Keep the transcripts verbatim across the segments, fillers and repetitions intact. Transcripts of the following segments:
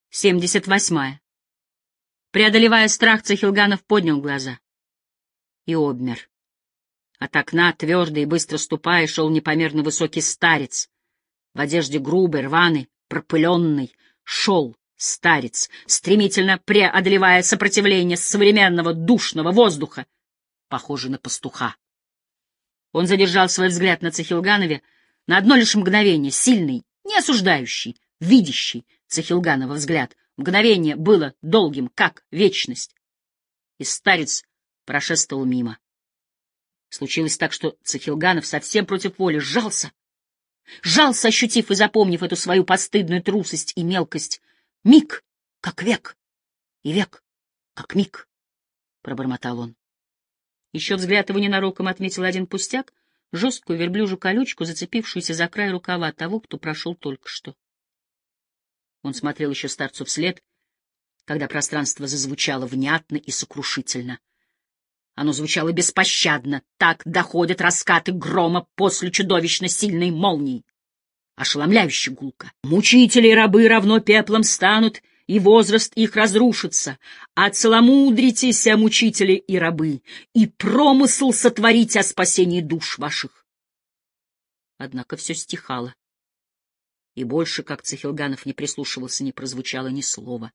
семьдесят восьмая. Преодолевая страх, Цахилганов поднял глаза и обмер. От окна, твердо и быстро ступая, шел непомерно высокий старец. В одежде грубой, рваной, пропыленной шел старец, стремительно преодолевая сопротивление современного душного воздуха, похожий на пастуха. Он задержал свой взгляд на Цахилганове на одно лишь мгновение, сильный, не осуждающий, видящий Цахилганова взгляд. Мгновение было долгим, как вечность, и старец прошествовал мимо. Случилось так, что Цахилганов совсем против воли сжался, сжался, ощутив и запомнив эту свою постыдную трусость и мелкость. Миг, как век, и век, как миг, — пробормотал он. Еще взгляд его ненароком отметил один пустяк, жесткую верблюжью колючку, зацепившуюся за край рукава того, кто прошел только что. Он смотрел еще старцу вслед, когда пространство зазвучало внятно и сокрушительно. Оно звучало беспощадно, так доходят раскаты грома после чудовищно сильной молнии. Ошеломляюще гулко. Мучители и рабы равно пеплом станут, и возраст их разрушится. А целомудритесь, мучители и рабы, и промысл сотворить о спасении душ ваших. Однако все стихало. И больше, как Цахилганов не прислушивался, не прозвучало ни слова.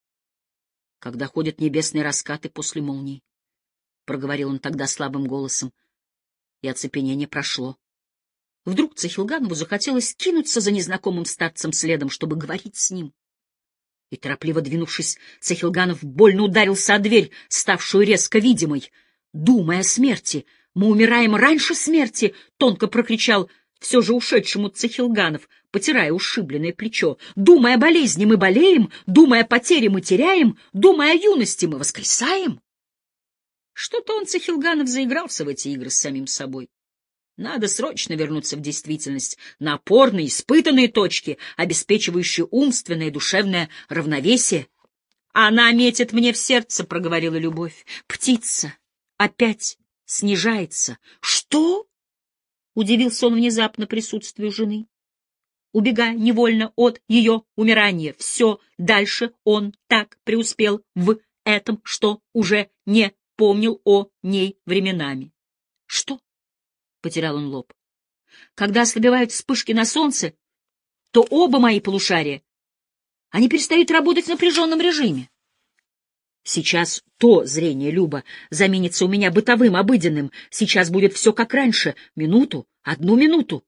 Когда ходят небесные раскаты после молнии, — проговорил он тогда слабым голосом, и оцепенение прошло. Вдруг Цахилганову захотелось кинуться за незнакомым старцем следом, чтобы говорить с ним. И, торопливо двинувшись, Цахилганов больно ударился о дверь, ставшую резко видимой. «Думая о смерти, мы умираем раньше смерти!» — тонко прокричал все же ушедшему Цахилганов, потирая ушибленное плечо. «Думая о болезни, мы болеем, думая о потере, мы теряем, думая о юности, мы воскресаем!» Что-то он, Цахилганов, заигрался в эти игры с самим собой. Надо срочно вернуться в действительность, на опорные, испытанные точки, обеспечивающие умственное и душевное равновесие. «Она метит мне в сердце», — проговорила любовь. «Птица опять снижается». «Что?» — удивился он внезапно присутствию жены, убегая невольно от ее умирания. Все дальше он так преуспел в этом, что уже не помнил о ней временами. «Что?» — потерял он лоб. «Когда ослабевают вспышки на солнце, то оба мои полушария, они перестают работать в напряженном режиме. Сейчас то зрение, Люба, заменится у меня бытовым, обыденным. Сейчас будет все как раньше. Минуту, одну минуту.